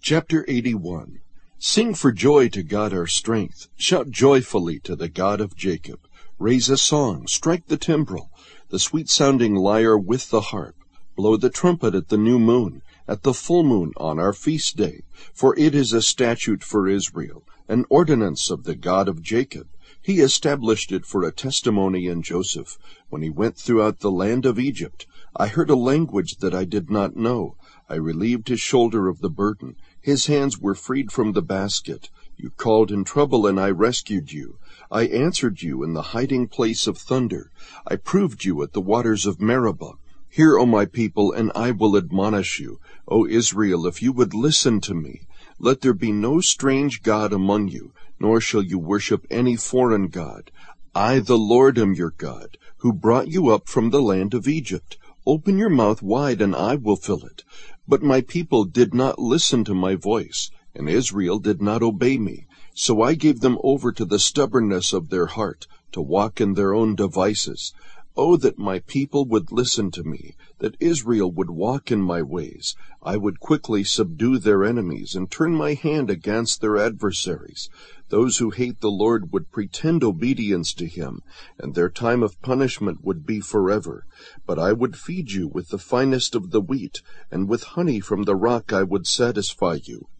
Chapter 81. Sing for joy to God our strength. Shout joyfully to the God of Jacob. Raise a song, strike the timbrel, the sweet-sounding lyre with the harp. Blow the trumpet at the new moon, at the full moon on our feast day. For it is a statute for Israel, an ordinance of the God of Jacob. He established it for a testimony in Joseph, when he went throughout the land of Egypt. I heard a language that I did not know. I relieved his shoulder of the burden. His hands were freed from the basket. You called in trouble, and I rescued you. I answered you in the hiding place of thunder. I proved you at the waters of Meribah. Hear, O my people, and I will admonish you. O Israel, if you would listen to me. Let there be no strange god among you, nor shall you worship any foreign god. I, the Lord, am your God, who brought you up from the land of Egypt. Open your mouth wide, and I will fill it. But my people did not listen to my voice, and Israel did not obey me. So I gave them over to the stubbornness of their heart, to walk in their own devices. Oh, that my people would listen to me, that Israel would walk in my ways. I would quickly subdue their enemies and turn my hand against their adversaries. Those who hate the Lord would pretend obedience to him, and their time of punishment would be forever. But I would feed you with the finest of the wheat, and with honey from the rock I would satisfy you.